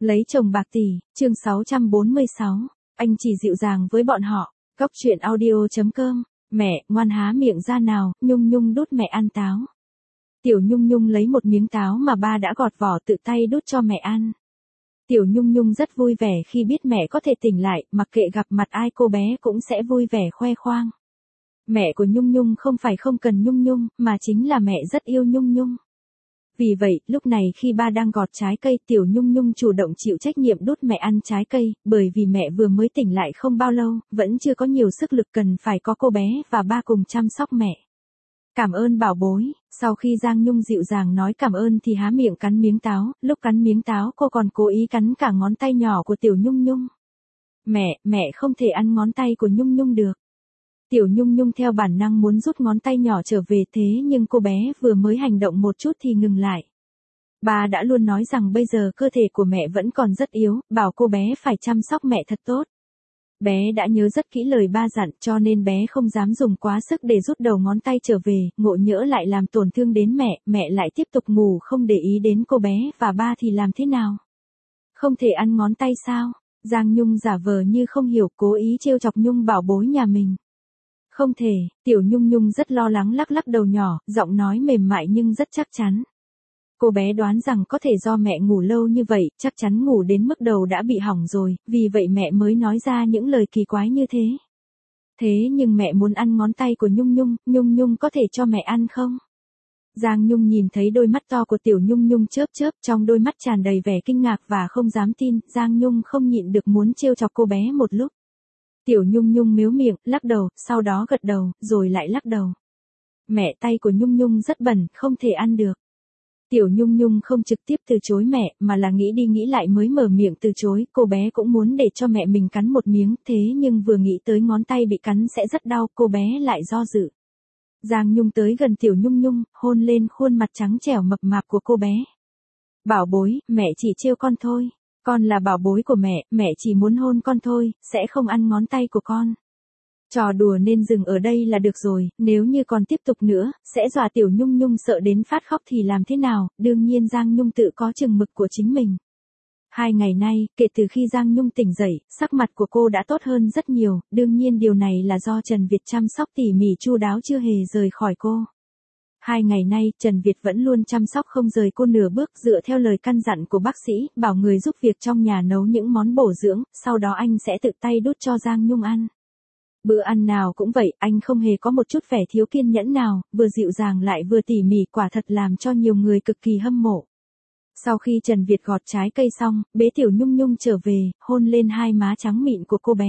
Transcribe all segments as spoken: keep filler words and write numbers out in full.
Lấy chồng bạc tỷ, chương sáu trăm bốn mươi sáu. Anh chỉ dịu dàng với bọn họ. Góc truyện audio.com. Mẹ, ngoan há miệng ra nào, Nhung Nhung đút mẹ ăn táo. Tiểu Nhung Nhung lấy một miếng táo mà ba đã gọt vỏ tự tay đút cho mẹ ăn. Tiểu Nhung Nhung rất vui vẻ khi biết mẹ có thể tỉnh lại, mặc kệ gặp mặt ai cô bé cũng sẽ vui vẻ khoe khoang. Mẹ của Nhung Nhung không phải không cần Nhung Nhung, mà chính là mẹ rất yêu Nhung Nhung. Vì vậy, lúc này khi ba đang gọt trái cây, Tiểu Nhung Nhung chủ động chịu trách nhiệm đút mẹ ăn trái cây, bởi vì mẹ vừa mới tỉnh lại không bao lâu, vẫn chưa có nhiều sức lực, cần phải có cô bé và ba cùng chăm sóc mẹ. Cảm ơn bảo bối. Sau khi Giang Nhung dịu dàng nói cảm ơn thì há miệng cắn miếng táo, lúc cắn miếng táo cô còn cố ý cắn cả ngón tay nhỏ của Tiểu Nhung Nhung. Mẹ, mẹ không thể ăn ngón tay của Nhung Nhung được. Tiểu Nhung Nhung theo bản năng muốn rút ngón tay nhỏ trở về, thế nhưng cô bé vừa mới hành động một chút thì ngừng lại. Ba đã luôn nói rằng bây giờ cơ thể của mẹ vẫn còn rất yếu, bảo cô bé phải chăm sóc mẹ thật tốt. Bé đã nhớ rất kỹ lời ba dặn, cho nên bé không dám dùng quá sức để rút đầu ngón tay trở về, ngộ nhỡ lại làm tổn thương đến mẹ, mẹ lại tiếp tục ngủ không để ý đến cô bé và ba thì làm thế nào? Không thể ăn ngón tay sao? Giang Nhung giả vờ như không hiểu, cố ý trêu chọc Nhung bảo bối nhà mình. Không thể. Tiểu Nhung Nhung rất lo lắng lắc lắc đầu nhỏ, giọng nói mềm mại nhưng rất chắc chắn. Cô bé đoán rằng có thể do mẹ ngủ lâu như vậy, chắc chắn ngủ đến mức đầu đã bị hỏng rồi, vì vậy mẹ mới nói ra những lời kỳ quái như thế. Thế nhưng mẹ muốn ăn ngón tay của Nhung Nhung, Nhung Nhung có thể cho mẹ ăn không? Giang Nhung nhìn thấy đôi mắt to của Tiểu Nhung Nhung chớp chớp, trong đôi mắt tràn đầy vẻ kinh ngạc và không dám tin, Giang Nhung không nhịn được muốn trêu chọc cô bé một lúc. Tiểu Nhung Nhung mếu miệng, lắc đầu, sau đó gật đầu, rồi lại lắc đầu. Mẹ, tay của Nhung Nhung rất bẩn, không thể ăn được. Tiểu Nhung Nhung không trực tiếp từ chối mẹ, mà là nghĩ đi nghĩ lại mới mở miệng từ chối, cô bé cũng muốn để cho mẹ mình cắn một miếng, thế nhưng vừa nghĩ tới ngón tay bị cắn sẽ rất đau, cô bé lại do dự. Giang Nhung tới gần Tiểu Nhung Nhung, hôn lên khuôn mặt trắng trẻo mập mạp của cô bé. Bảo bối, mẹ chỉ trêu con thôi. Con là bảo bối của mẹ, mẹ chỉ muốn hôn con thôi, sẽ không ăn ngón tay của con. Trò đùa nên dừng ở đây là được rồi, nếu như còn tiếp tục nữa, sẽ dọa Tiểu Nhung Nhung sợ đến phát khóc thì làm thế nào, đương nhiên Giang Nhung tự có chừng mực của chính mình. Hai ngày nay, kể từ khi Giang Nhung tỉnh dậy, sắc mặt của cô đã tốt hơn rất nhiều, đương nhiên điều này là do Trần Việt chăm sóc tỉ mỉ chu đáo chưa hề rời khỏi cô. Hai ngày nay, Trần Việt vẫn luôn chăm sóc không rời cô nửa bước, dựa theo lời căn dặn của bác sĩ, bảo người giúp việc trong nhà nấu những món bổ dưỡng, sau đó anh sẽ tự tay đút cho Giang Nhung ăn. Bữa ăn nào cũng vậy, anh không hề có một chút vẻ thiếu kiên nhẫn nào, vừa dịu dàng lại vừa tỉ mỉ, quả thật làm cho nhiều người cực kỳ hâm mộ. Sau khi Trần Việt gọt trái cây xong, bế Tiểu Nhung Nhung trở về, hôn lên hai má trắng mịn của cô bé.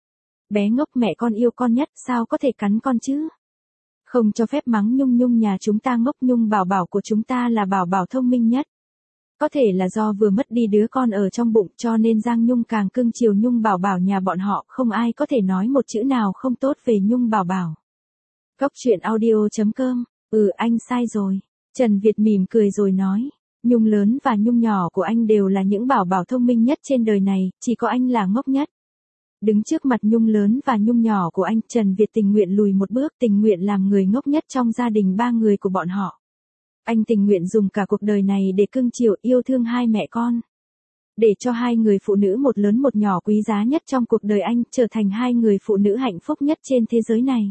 Bé ngốc, mẹ con yêu con nhất, sao có thể cắn con chứ? Không cho phép mắng Nhung Nhung nhà chúng ta ngốc, Nhung bảo bảo của chúng ta là bảo bảo thông minh nhất. Có thể là do vừa mất đi đứa con ở trong bụng cho nên Giang Nhung càng cưng chiều Nhung bảo bảo nhà bọn họ, không ai có thể nói một chữ nào không tốt về Nhung bảo bảo. Góc truyện audio.com. Ừ, anh sai rồi. Trần Việt mỉm cười rồi nói. Nhung lớn và Nhung nhỏ của anh đều là những bảo bảo thông minh nhất trên đời này, chỉ có anh là ngốc nhất. Đứng trước mặt Nhung lớn và Nhung nhỏ của anh, Trần Việt tình nguyện lùi một bước, tình nguyện làm người ngốc nhất trong gia đình ba người của bọn họ. Anh tình nguyện dùng cả cuộc đời này để cưng chiều yêu thương hai mẹ con. Để cho hai người phụ nữ một lớn một nhỏ quý giá nhất trong cuộc đời anh trở thành hai người phụ nữ hạnh phúc nhất trên thế giới này.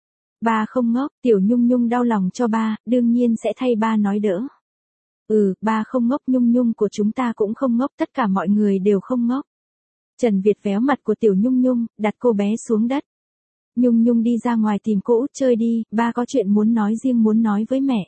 Ba không ngốc, Tiểu Nhung Nhung đau lòng cho ba, đương nhiên sẽ thay ba nói đỡ. Ừ, ba không ngốc, Nhung Nhung của chúng ta cũng không ngốc, tất cả mọi người đều không ngốc. Trần Việt véo mặt của Tiểu Nhung Nhung, đặt cô bé xuống đất. Nhung Nhung đi ra ngoài tìm cô út chơi đi, ba có chuyện muốn nói riêng muốn nói với mẹ.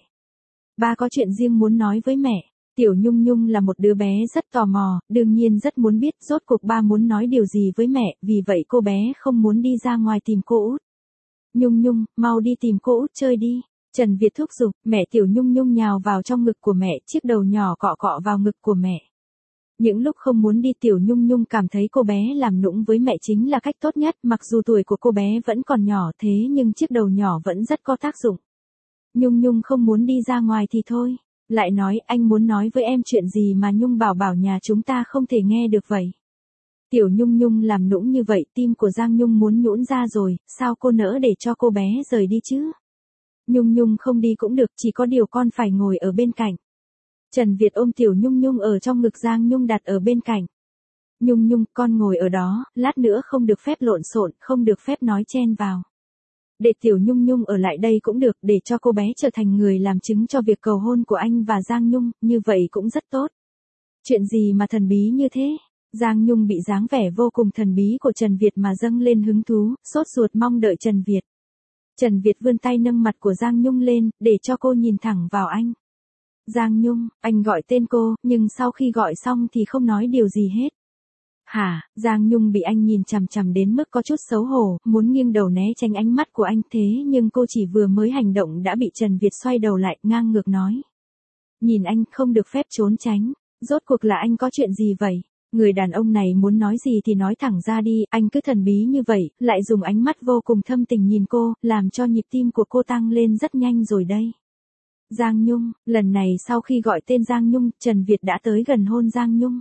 Ba có chuyện riêng muốn nói với mẹ. Tiểu Nhung Nhung là một đứa bé rất tò mò, đương nhiên rất muốn biết rốt cuộc ba muốn nói điều gì với mẹ, vì vậy cô bé không muốn đi ra ngoài tìm cô út. Nhung Nhung, mau đi tìm cô út chơi đi. Trần Việt thúc giục, mẹ. Tiểu Nhung Nhung nhào vào trong ngực của mẹ, chiếc đầu nhỏ cọ cọ vào ngực của mẹ. Những lúc không muốn đi, Tiểu Nhung Nhung cảm thấy cô bé làm nũng với mẹ chính là cách tốt nhất, mặc dù tuổi của cô bé vẫn còn nhỏ thế nhưng chiếc đầu nhỏ vẫn rất có tác dụng. Nhung Nhung không muốn đi ra ngoài thì thôi. Lại nói, anh muốn nói với em chuyện gì mà Nhung bảo bảo nhà chúng ta không thể nghe được vậy. Tiểu Nhung Nhung làm nũng như vậy, tim của Giang Nhung muốn nhũn ra rồi, sao cô nỡ để cho cô bé rời đi chứ? Nhung Nhung không đi cũng được, chỉ có điều con phải ngồi ở bên cạnh. Trần Việt ôm Tiểu Nhung Nhung ở trong ngực, Giang Nhung đặt ở bên cạnh. Nhung Nhung, con ngồi ở đó, lát nữa không được phép lộn xộn, không được phép nói chen vào. Để Tiểu Nhung Nhung ở lại đây cũng được, để cho cô bé trở thành người làm chứng cho việc cầu hôn của anh và Giang Nhung, như vậy cũng rất tốt. Chuyện gì mà thần bí như thế? Giang Nhung bị dáng vẻ vô cùng thần bí của Trần Việt mà dâng lên hứng thú, sốt ruột mong đợi Trần Việt. Trần Việt vươn tay nâng mặt của Giang Nhung lên, để cho cô nhìn thẳng vào anh. Giang Nhung, anh gọi tên cô, nhưng sau khi gọi xong thì không nói điều gì hết. Hả? Giang Nhung bị anh nhìn chằm chằm đến mức có chút xấu hổ, muốn nghiêng đầu né tránh ánh mắt của anh, thế nhưng cô chỉ vừa mới hành động đã bị Trần Việt xoay đầu lại, ngang ngược nói. Nhìn anh, không được phép trốn tránh. Rốt cuộc là anh có chuyện gì vậy? Người đàn ông này muốn nói gì thì nói thẳng ra đi, anh cứ thần bí như vậy, lại dùng ánh mắt vô cùng thâm tình nhìn cô, làm cho nhịp tim của cô tăng lên rất nhanh rồi đây. Giang Nhung, lần này sau khi gọi tên Giang Nhung, Trần Việt đã tới gần hôn Giang Nhung.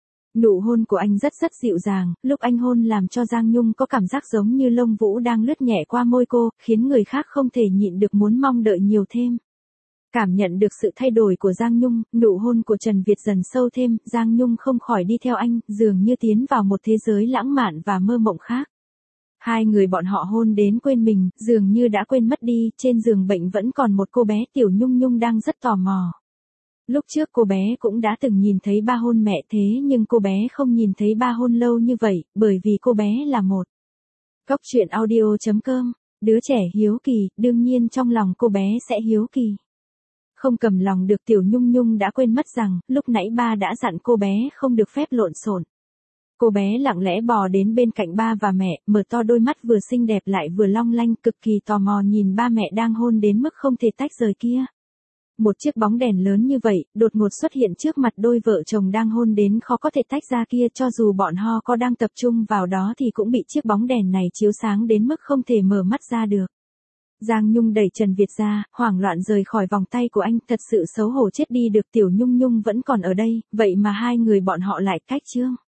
Nụ hôn của anh rất rất dịu dàng, lúc anh hôn làm cho Giang Nhung có cảm giác giống như lông vũ đang lướt nhẹ qua môi cô, khiến người khác không thể nhịn được muốn mong đợi nhiều thêm. Cảm nhận được sự thay đổi của Giang Nhung, nụ hôn của Trần Việt dần sâu thêm, Giang Nhung không khỏi đi theo anh, dường như tiến vào một thế giới lãng mạn và mơ mộng khác. Hai người bọn họ hôn đến quên mình, dường như đã quên mất đi, trên giường bệnh vẫn còn một cô bé Tiểu Nhung Nhung đang rất tò mò. Lúc trước cô bé cũng đã từng nhìn thấy ba hôn mẹ, thế nhưng cô bé không nhìn thấy ba hôn lâu như vậy, bởi vì cô bé là một. Góc truyện audio chấm com, đứa trẻ hiếu kỳ, đương nhiên trong lòng cô bé sẽ hiếu kỳ. Không cầm lòng được, Tiểu Nhung Nhung đã quên mất rằng, lúc nãy ba đã dặn cô bé không được phép lộn xộn. Cô bé lặng lẽ bò đến bên cạnh ba và mẹ, mở to đôi mắt vừa xinh đẹp lại vừa long lanh, cực kỳ tò mò nhìn ba mẹ đang hôn đến mức không thể tách rời kia. Một chiếc bóng đèn lớn như vậy, đột ngột xuất hiện trước mặt đôi vợ chồng đang hôn đến khó có thể tách ra kia, cho dù bọn họ có đang tập trung vào đó thì cũng bị chiếc bóng đèn này chiếu sáng đến mức không thể mở mắt ra được. Giang Nhung đẩy Trần Việt ra, hoảng loạn rời khỏi vòng tay của anh, thật sự xấu hổ chết đi được. Tiểu Nhung Nhung vẫn còn ở đây, vậy mà hai người bọn họ lại cách chương.